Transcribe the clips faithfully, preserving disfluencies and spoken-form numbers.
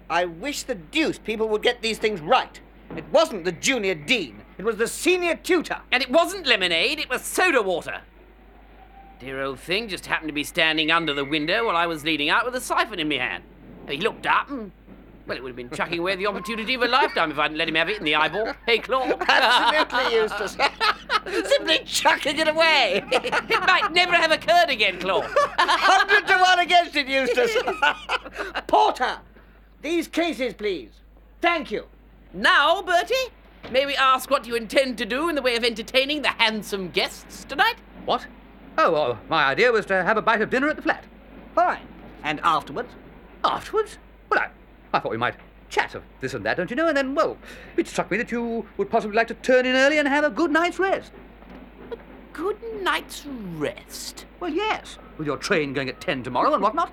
I wish the deuce people would get these things right. It wasn't the junior dean. It was the senior tutor. And it wasn't lemonade, it was soda water. Dear old thing just happened to be standing under the window while I was leaning out with a siphon in my hand. And he looked up and, well, it would have been chucking away the opportunity of a lifetime if I hadn't let him have it in the eyeball. Hey, Claude. Absolutely, Eustace. Simply chucking it away. It might never have occurred again, Claude. Hundred to one against it, Eustace. Porter, these cases, please. Thank you. Now, Bertie, may we ask what you intend to do in the way of entertaining the handsome guests tonight? What? Oh, well, my idea was to have a bite of dinner at the flat. Fine. And afterwards? Afterwards? Well, I, I thought we might chat of this and that, don't you know? And then, well, it struck me that you would possibly like to turn in early and have a good night's rest. A good night's rest? Well, yes, with your train going at ten tomorrow and whatnot.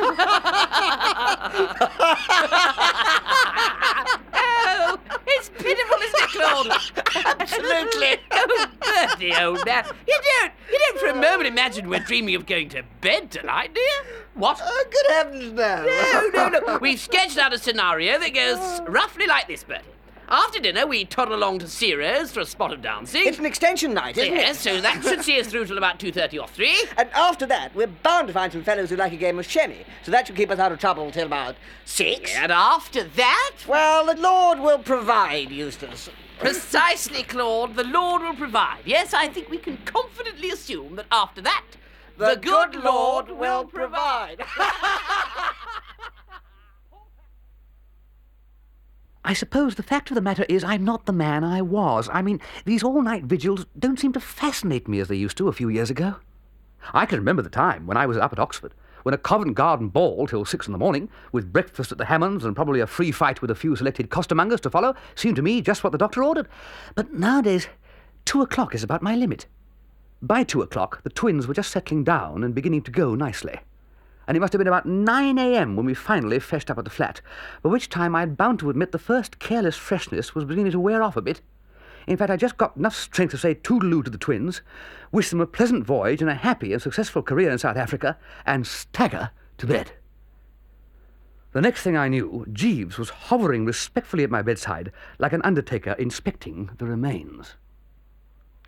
Oh, it's pitiful, isn't it, Claude? Absolutely. Oh, Bertie, old man. You don't, you don't for a moment imagine we're dreaming of going to bed tonight, do you? What? Oh, good heavens, no. No, no, no. We've sketched out a scenario that goes roughly like this, Bertie. After dinner, we toddle along to Ciro's for a spot of dancing. It's an extension night, isn't yes, it? so that should see us through till about two thirty or three. And after that, we're bound to find some fellows who like a game of shemmy, so that should keep us out of trouble till about six. And after that? Well, the Lord will provide, Eustace. Precisely, Claude. The Lord will provide. Yes, I think we can confidently assume that after that, The, the good Lord will provide. I suppose the fact of the matter is I'm not the man I was. I mean, these all-night vigils don't seem to fascinate me as they used to a few years ago. I can remember the time when I was up at Oxford, when a Covent Garden ball till six in the morning, with breakfast at the Hammonds and probably a free fight with a few selected costermongers to follow, seemed to me just what the doctor ordered. But nowadays, two o'clock is about my limit. By two o'clock, the twins were just settling down and beginning to go nicely. And it must have been about nine a.m. when we finally fetched up at the flat, by which time I'd bound to admit the first careless freshness was beginning to wear off a bit. In fact, I just got enough strength to say toodaloo to the twins, wish them a pleasant voyage and a happy and successful career in South Africa, and stagger to bed. The next thing I knew, Jeeves was hovering respectfully at my bedside like an undertaker inspecting the remains.